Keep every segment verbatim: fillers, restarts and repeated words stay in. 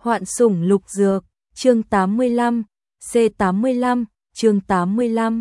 Hoạn sủng lục dược, chương tám mươi lăm, C tám mươi lăm, chương tám mươi lăm.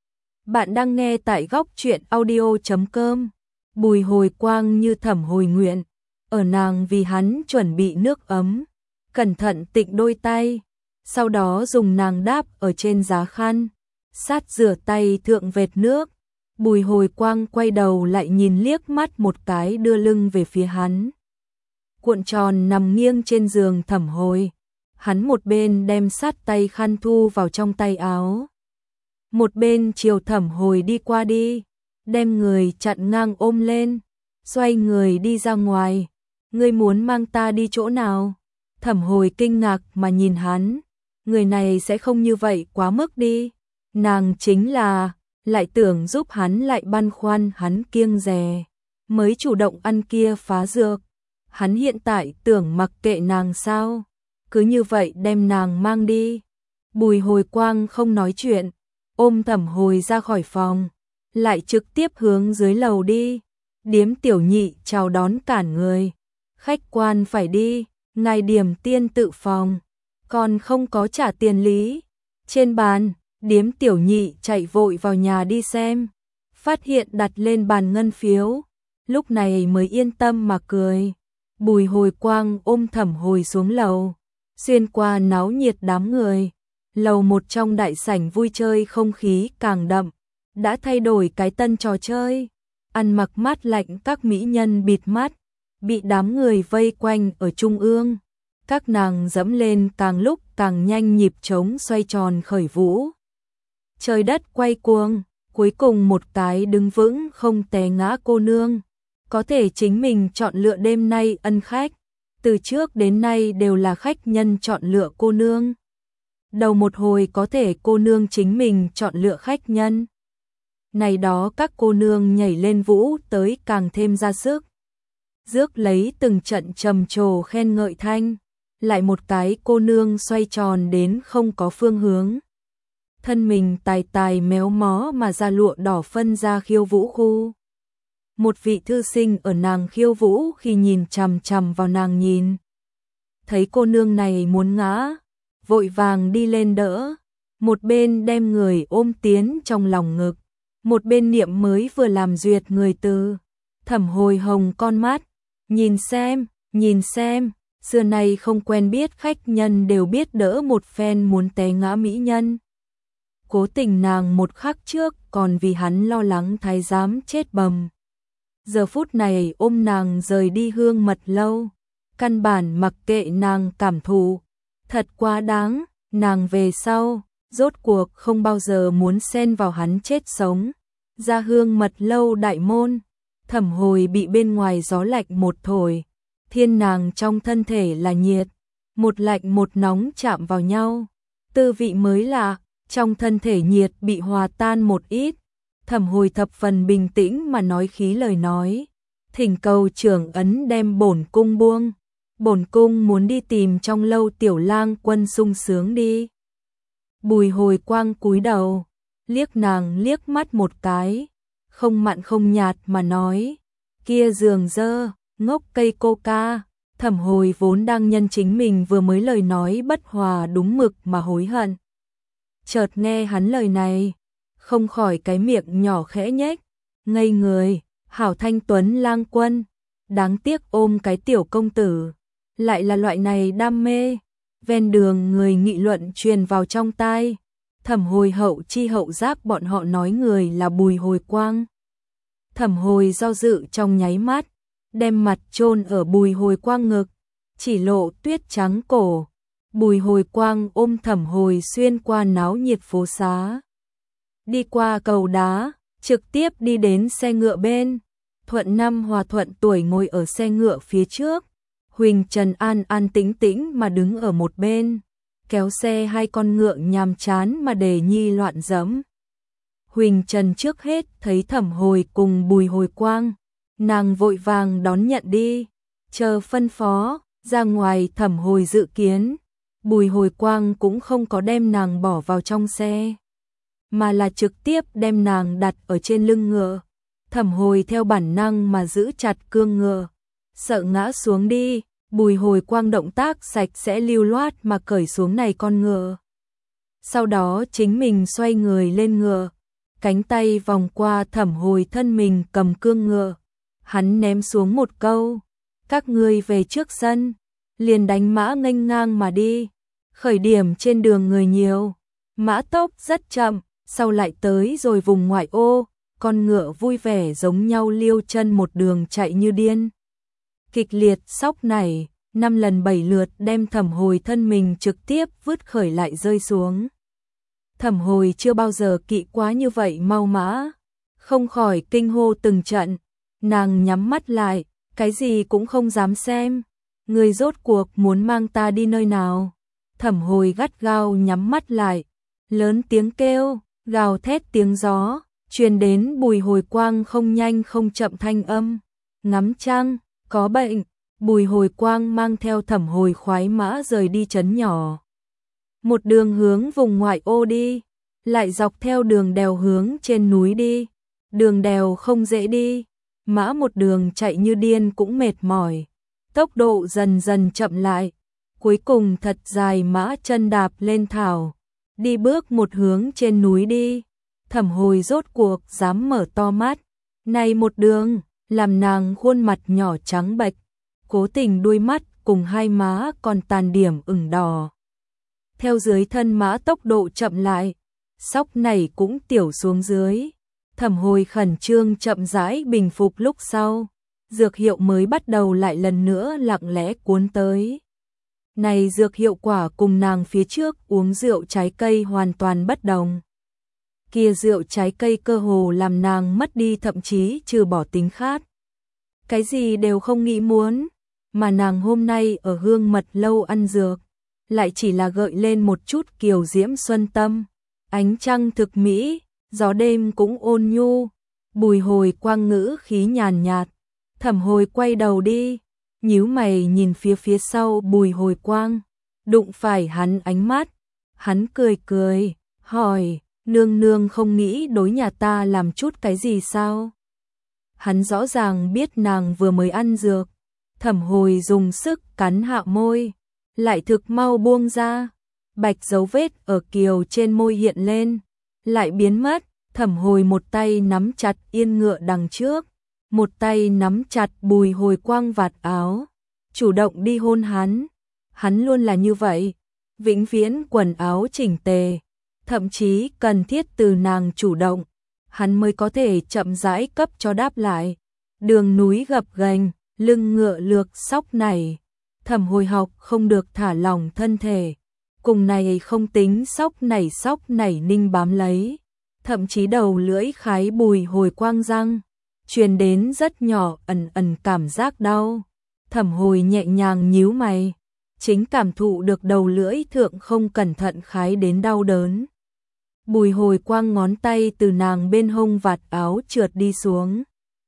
Bạn đang nghe tại góc truyện audio chấm com. Bùi Hồi Quang như thẩm hồi nguyện, ở nàng vì hắn chuẩn bị nước ấm, cẩn thận tịnh đôi tay, sau đó dùng nàng đáp ở trên giá khăn, sát rửa tay thượng vệt nước. Bùi Hồi Quang quay đầu lại nhìn liếc mắt một cái đưa lưng về phía hắn. Cuộn tròn nằm nghiêng trên giường thẩm hồi, hắn một bên đem sát tay khăn thu vào trong tay áo, một bên chiều thẩm hồi đi qua đi, đem người chặn ngang ôm lên, xoay người đi ra ngoài. Ngươi muốn mang ta đi chỗ nào? Thẩm hồi kinh ngạc mà nhìn hắn, người này sẽ không như vậy quá mức đi. Nàng chính là, lại tưởng giúp hắn lại băn khoăn hắn kiêng dè, mới chủ động ăn kia phá dược. Hắn hiện tại tưởng mặc kệ nàng sao, cứ như vậy đem nàng mang đi. Bùi Hồi Quang không nói chuyện, ôm thẩm hồi ra khỏi phòng, lại trực tiếp hướng dưới lầu đi. Điếm tiểu nhị chào đón cản người. Khách quan phải đi, ngài Điểm tiên tự phòng, còn không có trả tiền lý. Trên bàn, điếm tiểu nhị chạy vội vào nhà đi xem, phát hiện đặt lên bàn ngân phiếu, lúc này mới yên tâm mà cười. Bùi Hồi Quang ôm thẩm hồi xuống lầu, xuyên qua náo nhiệt đám người. Lầu một trong đại sảnh vui chơi không khí càng đậm, đã thay đổi cái tân trò chơi. Ăn mặc mát lạnh các mỹ nhân bịt mắt, bị đám người vây quanh ở trung ương. Các nàng dẫm lên càng lúc càng nhanh nhịp trống xoay tròn khởi vũ. Trời đất quay cuồng, cuối cùng một cái đứng vững không té ngã cô nương, có thể chính mình chọn lựa đêm nay ân khách. Từ trước đến nay đều là khách nhân chọn lựa cô nương. Đầu một hồi có thể cô nương chính mình chọn lựa khách nhân. Này đó các cô nương nhảy lên vũ tới càng thêm ra sức. Rước lấy từng trận trầm trồ khen ngợi thanh, lại một cái cô nương xoay tròn đến không có phương hướng. Thân mình tài tài méo mó mà ra lụa đỏ phân ra khiêu vũ khu. Một vị thư sinh ở nàng khiêu vũ khi nhìn chằm chằm vào nàng nhìn. Thấy cô nương này muốn ngã, vội vàng đi lên đỡ, một bên đem người ôm tiến trong lòng ngực, một bên niệm mới vừa làm duyệt người từ. Thẩm hồi hồng con mắt, nhìn xem, nhìn xem, xưa nay không quen biết khách nhân đều biết đỡ một phen muốn té ngã mỹ nhân. Cố tình nàng một khắc trước còn vì hắn lo lắng thái giám chết bầm, giờ phút này ôm nàng rời đi hương mật lâu, căn bản mặc kệ nàng cảm thụ. Thật quá đáng, nàng về sau, rốt cuộc không bao giờ muốn xen vào hắn chết sống. Ra hương mật lâu đại môn, thẩm hồi bị bên ngoài gió lạnh một thổi, thiên nàng trong thân thể là nhiệt, một lạnh một nóng chạm vào nhau, tư vị mới lạ, trong thân thể nhiệt bị hòa tan một ít. Thẩm hồi thập phần bình tĩnh mà nói khí lời nói, thỉnh cầu trưởng ấn đem bổn cung buông, bổn cung muốn đi tìm trong lâu tiểu lang quân sung sướng đi. Bùi Hồi Quang cúi đầu, liếc nàng liếc mắt một cái, không mặn không nhạt mà nói, kia giường dơ, ngốc cây coca. Thẩm hồi vốn đang nhân chính mình vừa mới lời nói bất hòa đúng mực mà hối hận. Chợt nghe hắn lời này, không khỏi cái miệng nhỏ khẽ nhếch, ngây người, hảo thanh tuấn lang quân, đáng tiếc ôm cái tiểu công tử, lại là loại này đam mê. Ven đường người nghị luận truyền vào trong tai, thẩm hồi hậu chi hậu giác bọn họ nói người là Bùi Hồi Quang. Thẩm hồi do dự trong nháy mắt, đem mặt chôn ở Bùi Hồi Quang ngực, chỉ lộ tuyết trắng cổ. Bùi Hồi Quang ôm thẩm hồi xuyên qua náo nhiệt phố xá, đi qua cầu đá, trực tiếp đi đến xe ngựa bên. Thuận Năm Hòa Thuận tuổi ngồi ở xe ngựa phía trước, Huỳnh Trần an an tĩnh tĩnh mà đứng ở một bên, kéo xe hai con ngựa nhàm chán mà để nhi loạn dẫm. Huỳnh Trần trước hết thấy thẩm hồi cùng Bùi Hồi Quang, nàng vội vàng đón nhận đi, chờ phân phó. Ra ngoài thẩm hồi dự kiến, Bùi Hồi Quang cũng không có đem nàng bỏ vào trong xe, mà là trực tiếp đem nàng đặt ở trên lưng ngựa. Thẩm hồi theo bản năng mà giữ chặt cương ngựa, sợ ngã xuống đi, Bùi Hồi Quang động tác sạch sẽ lưu loát mà cởi xuống này con ngựa. Sau đó chính mình xoay người lên ngựa, cánh tay vòng qua Thẩm Hồi thân mình cầm cương ngựa. Hắn ném xuống một câu, các ngươi về trước sân, liền đánh mã nghênh ngang mà đi. Khởi điểm trên đường người nhiều, mã tốc rất chậm, sau lại tới rồi vùng ngoại ô, con ngựa vui vẻ giống nhau liêu chân một đường chạy như điên. Kịch liệt sóc nảy, năm lần bảy lượt đem Thẩm Hồi thân mình trực tiếp vứt khởi lại rơi xuống. Thẩm Hồi chưa bao giờ kỵ quá như vậy mau mã, không khỏi kinh hô từng trận, nàng nhắm mắt lại, cái gì cũng không dám xem. Người rốt cuộc muốn mang ta đi nơi nào? Thẩm Hồi gắt gao nhắm mắt lại, lớn tiếng kêu, gào thét tiếng gió, truyền đến Bùi Hồi Quang không nhanh không chậm thanh âm. Ngắm trăng, có bệnh. Bùi Hồi Quang mang theo Thẩm Hồi khoái mã rời đi trấn nhỏ. Một đường hướng vùng ngoại ô đi, lại dọc theo đường đèo hướng trên núi đi. Đường đèo không dễ đi, mã một đường chạy như điên cũng mệt mỏi, tốc độ dần dần chậm lại, cuối cùng thật dài mã chân đạp lên thảo, đi bước một hướng trên núi đi. Thẩm Hồi rốt cuộc dám mở to mắt, này một đường, làm nàng khuôn mặt nhỏ trắng bệch, cố tình đuôi mắt cùng hai má còn tàn điểm ửng đỏ. Theo dưới thân mã tốc độ chậm lại, sóc này cũng tiểu xuống dưới. Thẩm Hồi khẩn trương chậm rãi bình phục lúc sau, dược hiệu mới bắt đầu lại lần nữa lặng lẽ cuốn tới. Này dược hiệu quả cùng nàng phía trước uống rượu trái cây hoàn toàn bất đồng. Kia rượu trái cây cơ hồ làm nàng mất đi thậm chí trừ bỏ tính khát. Cái gì đều không nghĩ muốn, mà nàng hôm nay ở Hương Mật Lâu ăn dược, lại chỉ là gợi lên một chút kiều diễm xuân tâm. Ánh trăng thực mỹ, gió đêm cũng ôn nhu. Bùi Hồi Quang ngữ khí nhàn nhạt. Thẩm Hồi quay đầu đi, nhíu mày nhìn phía phía sau Bùi Hồi Quang, đụng phải hắn ánh mắt. Hắn cười cười, hỏi, nương nương không nghĩ đối nhà ta làm chút cái gì sao? Hắn rõ ràng biết nàng vừa mới ăn dược. Thẩm Hồi dùng sức cắn hạ môi, lại thực mau buông ra. Bạch dấu vết ở kiều trên môi hiện lên, lại biến mất. Thẩm Hồi một tay nắm chặt yên ngựa đằng trước, một tay nắm chặt Bùi Hồi Quang vạt áo, chủ động đi hôn hắn. Hắn luôn là như vậy, vĩnh viễn quần áo chỉnh tề, thậm chí cần thiết từ nàng chủ động, hắn mới có thể chậm rãi cấp cho đáp lại. Đường núi gập ghềnh, lưng ngựa lược sóc nảy, Thẩm Hồi học không được thả lỏng thân thể, cùng này không tính sóc nảy sóc nảy ninh bám lấy, thậm chí đầu lưỡi khái Bùi Hồi Quang răng, truyền đến rất nhỏ ẩn ẩn cảm giác đau. Thẩm Hồi nhẹ nhàng nhíu mày, chính cảm thụ được đầu lưỡi thượng không cẩn thận khái đến đau đớn. Bùi Hồi Quang ngón tay từ nàng bên hông vạt áo trượt đi xuống,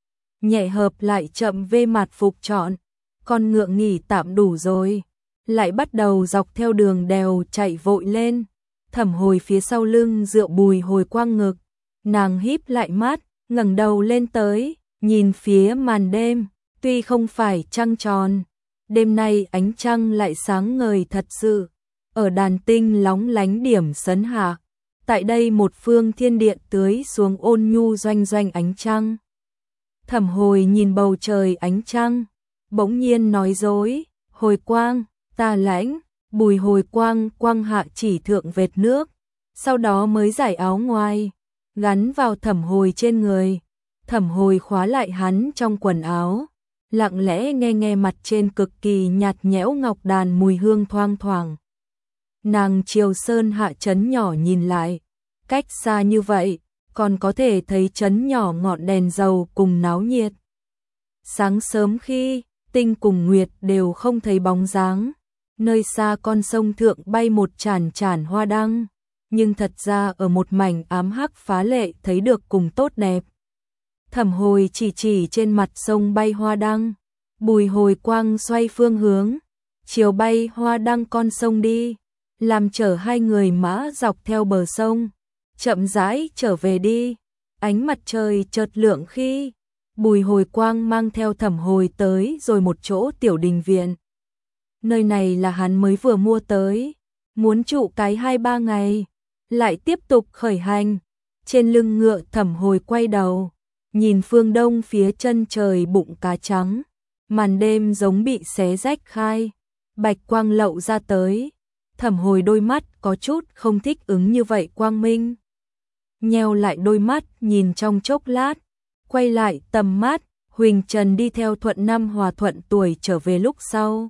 nhẹ hợp lại chậm vê mặt phục trọn. Con ngựa nghỉ tạm đủ rồi, lại bắt đầu dọc theo đường đèo chạy vội lên. Thẩm Hồi phía sau lưng dựa Bùi Hồi Quang ngực, nàng híp lại mắt, ngẩng đầu lên tới, nhìn phía màn đêm, tuy không phải trăng tròn, đêm nay ánh trăng lại sáng ngời thật sự, ở đàn tinh lóng lánh điểm sấn hạ, tại đây một phương thiên địa tưới xuống ôn nhu doanh doanh ánh trăng. Thẩm Hồi nhìn bầu trời ánh trăng, bỗng nhiên nói dối, Hồi Quang, ta lãnh. Bùi Hồi Quang quang hạ chỉ thượng vệt nước, sau đó mới giải áo ngoài, gắn vào Thẩm Hồi trên người. Thẩm Hồi khóa lại hắn trong quần áo, lặng lẽ nghe nghe mặt trên cực kỳ nhạt nhẽo ngọc đàn mùi hương thoang thoảng. Nàng chiều sơn hạ trấn nhỏ nhìn lại, cách xa như vậy, còn có thể thấy trấn nhỏ ngọn đèn dầu cùng náo nhiệt. Sáng sớm khi, tinh cùng nguyệt đều không thấy bóng dáng. Nơi xa con sông thượng bay một chản chản hoa đăng, nhưng thật ra ở một mảnh ám hắc phá lệ thấy được cùng tốt đẹp. Thẩm Hồi chỉ chỉ trên mặt sông bay hoa đăng, Bùi Hồi Quang xoay phương hướng, chiều bay hoa đăng con sông đi, làm chở hai người mã dọc theo bờ sông, chậm rãi trở về đi. Ánh mặt trời chợt lượng khi, Bùi Hồi Quang mang theo Thẩm Hồi tới rồi một chỗ tiểu đình viện. nơi này là hắn mới vừa mua tới, muốn trụ cái hai ba ngày, lại tiếp tục khởi hành. Trên lưng ngựa Thẩm Hồi quay đầu, nhìn phương đông phía chân trời bụng cá trắng, màn đêm giống bị xé rách khai, bạch quang lậu ra tới. Thẩm Hồi đôi mắt có chút không thích ứng như vậy quang minh. Nheo lại đôi mắt nhìn trong chốc lát, quay lại tầm mắt, Huỳnh Trần đi theo Thuận Năm Hòa Thuận Tuổi trở về lúc sau.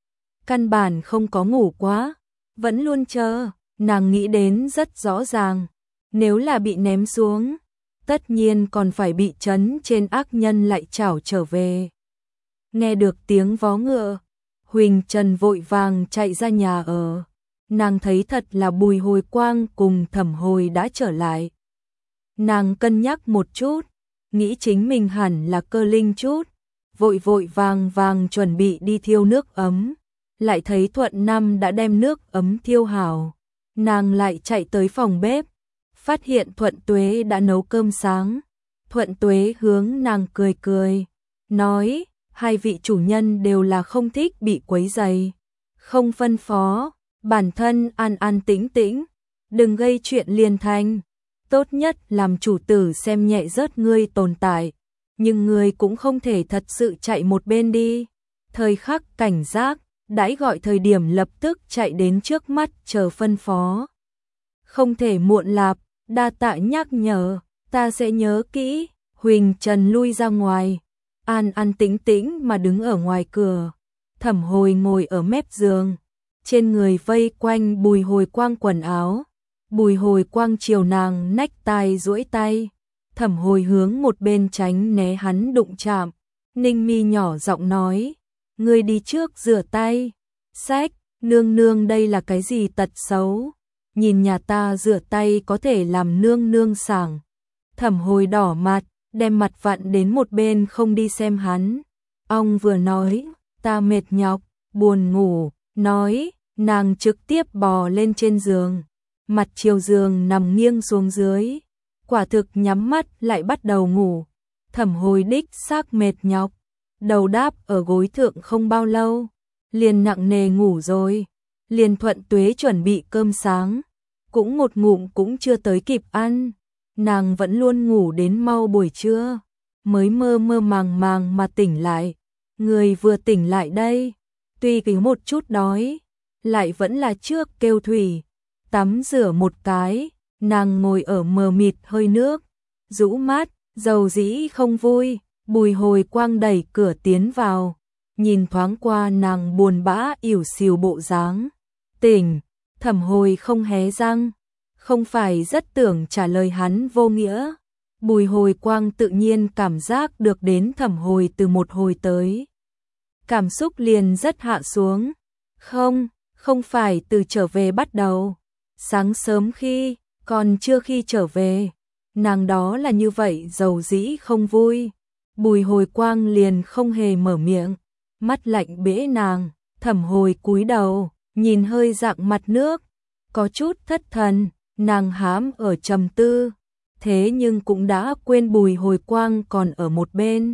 Căn bản không có ngủ quá, vẫn luôn chờ, nàng nghĩ đến rất rõ ràng, nếu là bị ném xuống, tất nhiên còn phải bị trấn trên ác nhân lại trảo trở về. Nghe được tiếng vó ngựa, Huỳnh Trần vội vàng chạy ra nhà ở, nàng thấy thật là Bùi Hồi Quang cùng Thẩm Hồi đã trở lại. Nàng cân nhắc một chút, nghĩ chính mình hẳn là cơ linh chút, vội vội vàng vàng chuẩn bị đi thiêu nước ấm, lại thấy Thuận Năm đã đem nước ấm thiêu hảo, nàng lại chạy tới phòng bếp, phát hiện Thuận Tuế đã nấu cơm sáng. Thuận Tuế hướng nàng cười cười, nói, hai vị chủ nhân đều là không thích bị quấy rầy, không phân phó, bản thân an an tĩnh tĩnh, đừng gây chuyện liền thành. Tốt nhất làm chủ tử xem nhẹ rớt ngươi tồn tại, nhưng ngươi cũng không thể thật sự chạy một bên đi. Thời khắc cảnh giác, đãi gọi thời điểm lập tức chạy đến trước mắt chờ phân phó. Không thể muộn lạp, đa tạ nhắc nhở, ta sẽ nhớ kỹ. Huỳnh Trần lui ra ngoài, an an tĩnh tĩnh mà đứng ở ngoài cửa. Thẩm Hồi ngồi ở mép giường, trên người vây quanh Bùi Hồi Quang quần áo. Bùi Hồi Quang chiều nàng nách tai duỗi tay, Thẩm Hồi hướng một bên tránh né hắn đụng chạm. Ninh Mi nhỏ giọng nói, ngươi đi trước rửa tay. Sách, nương nương đây là cái gì tật xấu, nhìn nhà ta rửa tay có thể làm nương nương sảng. Thẩm Hồi đỏ mặt, đem mặt vặn đến một bên không đi xem hắn. Ông vừa nói, ta mệt nhọc, buồn ngủ, nói, nàng trực tiếp bò lên trên giường, mặt chiều giường nằm nghiêng xuống dưới, quả thực nhắm mắt lại bắt đầu ngủ. Thẩm Hồi đích xác mệt nhọc, đầu đáp ở gối thượng không bao lâu, liền nặng nề ngủ rồi. Liền Thuận Tuế chuẩn bị cơm sáng, cũng một ngụm cũng chưa tới kịp ăn, nàng vẫn luôn ngủ đến mau buổi trưa, mới mơ mơ màng màng mà tỉnh lại. Người vừa tỉnh lại đây, tuy có một chút đói, lại vẫn là trước kêu thủy, tắm rửa một cái, nàng ngồi ở mờ mịt hơi nước, rũ mắt, dầu dĩ không vui. Bùi Hồi Quang đẩy cửa tiến vào, nhìn thoáng qua nàng buồn bã ỉu xìu bộ dáng. Tỉnh, Thẩm Hồi không hé răng, không phải rất tưởng trả lời hắn vô nghĩa. Bùi Hồi Quang tự nhiên cảm giác được đến Thẩm Hồi từ một hồi tới, cảm xúc liền rất hạ xuống. Không, không phải từ trở về bắt đầu, sáng sớm khi, còn chưa khi trở về, nàng đó là như vậy dầu dĩ không vui. Bùi Hồi Quang liền không hề mở miệng, mắt lạnh bẽ nàng. Thẩm Hồi cúi đầu, nhìn hơi dạng mặt nước, có chút thất thần, nàng hám ở trầm tư, thế nhưng cũng đã quên Bùi Hồi Quang còn ở một bên.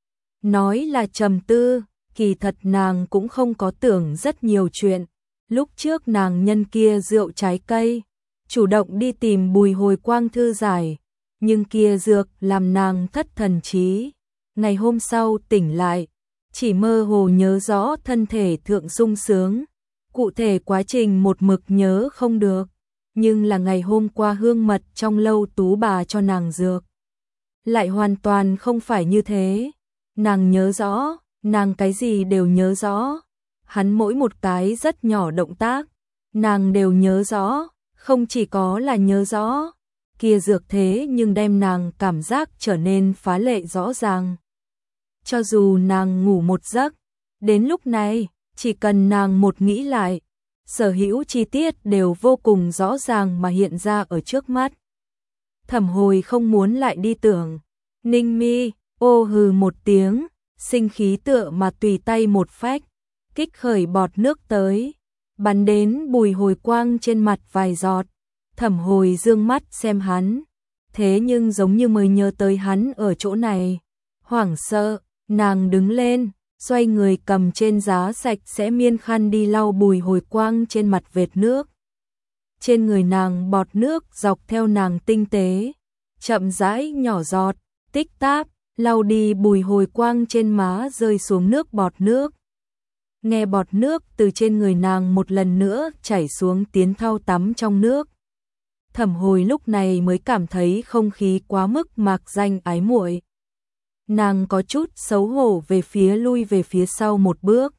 Nói là trầm tư, kỳ thật nàng cũng không có tưởng rất nhiều chuyện. Lúc trước nàng nhân kia rượu trái cây, chủ động đi tìm Bùi Hồi Quang thư giải, nhưng kia dược làm nàng thất thần trí. Ngày hôm sau tỉnh lại, chỉ mơ hồ nhớ rõ thân thể thượng sung sướng, cụ thể quá trình một mực nhớ không được, nhưng là ngày hôm qua hương mật trong lâu tú bà cho nàng dược, lại hoàn toàn không phải như thế. Nàng nhớ rõ, nàng cái gì đều nhớ rõ, hắn mỗi một cái rất nhỏ động tác, nàng đều nhớ rõ, không chỉ có là nhớ rõ, kia dược thế nhưng đem nàng cảm giác trở nên phá lệ rõ ràng. Cho dù nàng ngủ một giấc, đến lúc này, chỉ cần nàng một nghĩ lại, sở hữu chi tiết đều vô cùng rõ ràng mà hiện ra ở trước mắt. Thẩm Hồi không muốn lại đi tưởng. Ninh Mi, ô hừ một tiếng, sinh khí tựa mà tùy tay một phách, kích khởi bọt nước tới, bắn đến Bùi Hồi Quang trên mặt vài giọt. Thẩm Hồi dương mắt xem hắn, thế nhưng giống như mới nhớ tới hắn ở chỗ này. Hoảng sợ, nàng đứng lên, xoay người cầm trên giá sạch sẽ miên khăn đi lau Bùi Hồi Quang trên mặt vệt nước. Trên người nàng bọt nước dọc theo nàng tinh tế, chậm rãi nhỏ giọt, tích táp, lau đi Bùi Hồi Quang trên má rơi xuống nước bọt nước. Nghe bọt nước từ trên người nàng một lần nữa chảy xuống tiến thau tắm trong nước. Thẩm Hồi lúc này mới cảm thấy không khí quá mức mạc danh ái muội. Nàng có chút xấu hổ về phía lui về phía sau một bước.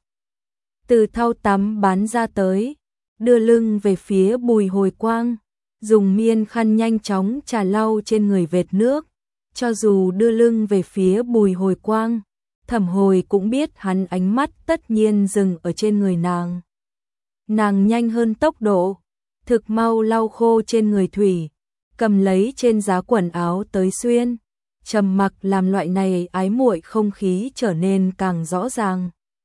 Từ thau tắm bán ra tới, đưa lưng về phía Bùi Hồi Quang, dùng miên khăn nhanh chóng chà lau trên người vệt nước. Cho dù đưa lưng về phía Bùi Hồi Quang, Thẩm Hồi cũng biết hắn ánh mắt tất nhiên dừng ở trên người nàng. Nàng nhanh hơn tốc độ, thực mau lau khô trên người thủy, cầm lấy trên giá quần áo tới xuyên, trầm mặc làm loại này ái muội không khí trở nên càng rõ ràng.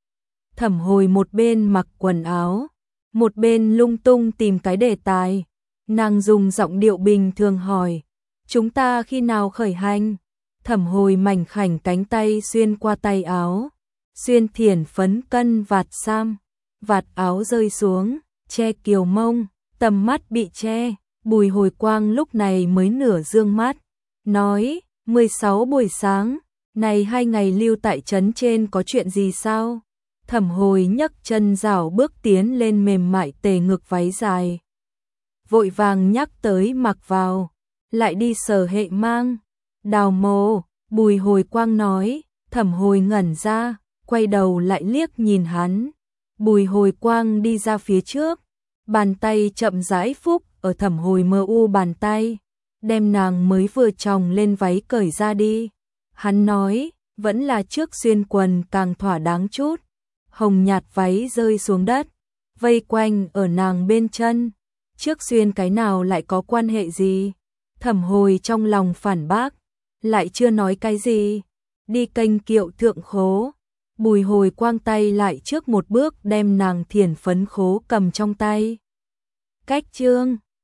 Thẩm Hồi một bên mặc quần áo, một bên lung tung tìm cái đề tài, nàng dùng giọng điệu bình thường hỏi, chúng ta khi nào khởi hành? Thẩm Hồi mảnh khảnh cánh tay xuyên qua tay áo, xuyên thiển phấn cân vạt sam, vạt áo rơi xuống, che kiều mông, tầm mắt bị che. Bùi Hồi Quang lúc này mới nửa dương mắt, nói, mười sáu buổi sáng, này hai ngày lưu tại trấn trên có chuyện gì sao? Thẩm Hồi nhấc chân rảo bước tiến lên mềm mại tề ngực váy dài. Vội vàng nhắc tới mặc vào, lại đi sờ hệ mang. Đào mồ, Bùi Hồi Quang nói, Thẩm Hồi ngẩn ra, quay đầu lại liếc nhìn hắn. Bùi Hồi Quang đi ra phía trước, bàn tay chậm rãi phúc ở Thẩm Hồi mờ u bàn tay, đem nàng mới vừa tròng lên váy cởi ra đi. Hắn nói, vẫn là trước xuyên quần càng thỏa đáng chút. Hồng nhạt váy rơi xuống đất, vây quanh ở nàng bên chân. Trước xuyên cái nào lại có quan hệ gì? Thẩm Hồi trong lòng phản bác, lại chưa nói cái gì. Đi kênh kiệu thượng khố. Bùi Hồi Quang tay lại trước một bước đem nàng thiển phấn khố cầm trong tay. Cách chương